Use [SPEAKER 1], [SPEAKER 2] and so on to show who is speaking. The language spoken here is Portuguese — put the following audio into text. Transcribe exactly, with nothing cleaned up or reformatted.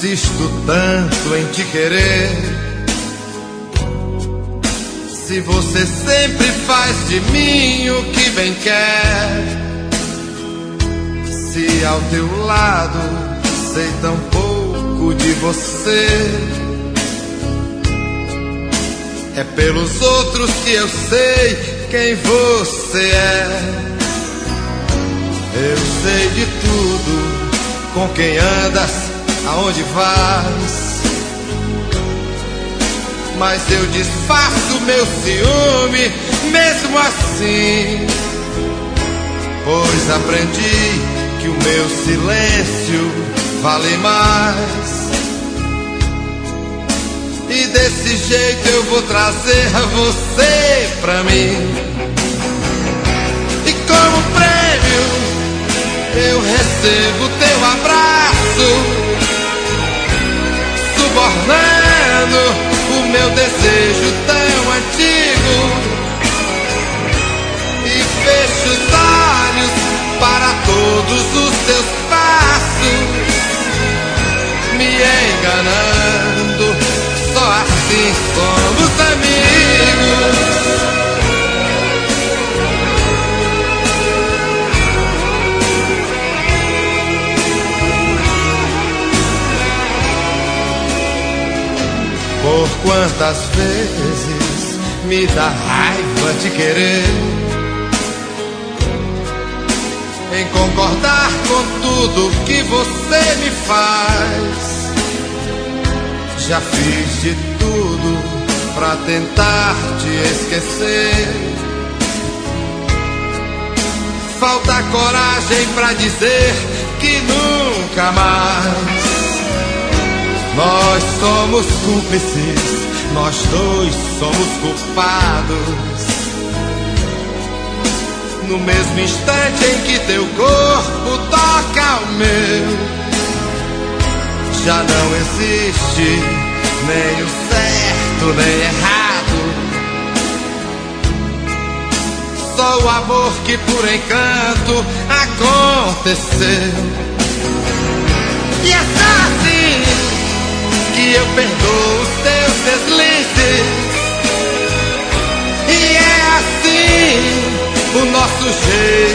[SPEAKER 1] insisto tanto em te querer, se você sempre faz de mim o que bem quer? Se ao teu lado sei tão pouco de você, é pelos outros que eu sei quem você é. Eu sei de tudo, com quem andas, aonde vais, mas eu disfarço meu ciúme mesmo assim, pois aprendi que o meu silêncio vale mais. E desse jeito eu vou trazer você pra mim, e como prêmio eu recebo teu abraço, subornando o meu desejo tão antigo, e fecho os olhos para todos os teus passos, me enganando. Só assim somos amigos. Por quantas vezes me dá raiva te querer, em concordar com tudo que você me faz. Já fiz de tudo pra tentar te esquecer, falta coragem pra dizer que nunca mais. Nós somos cúmplices, nós dois somos culpados. No mesmo instante em que teu corpo toca o meu, já não existe nem o certo nem errado, só o amor que por encanto aconteceu. E é só assim que eu perdoo os teus deslizes, e é assim o nosso jeito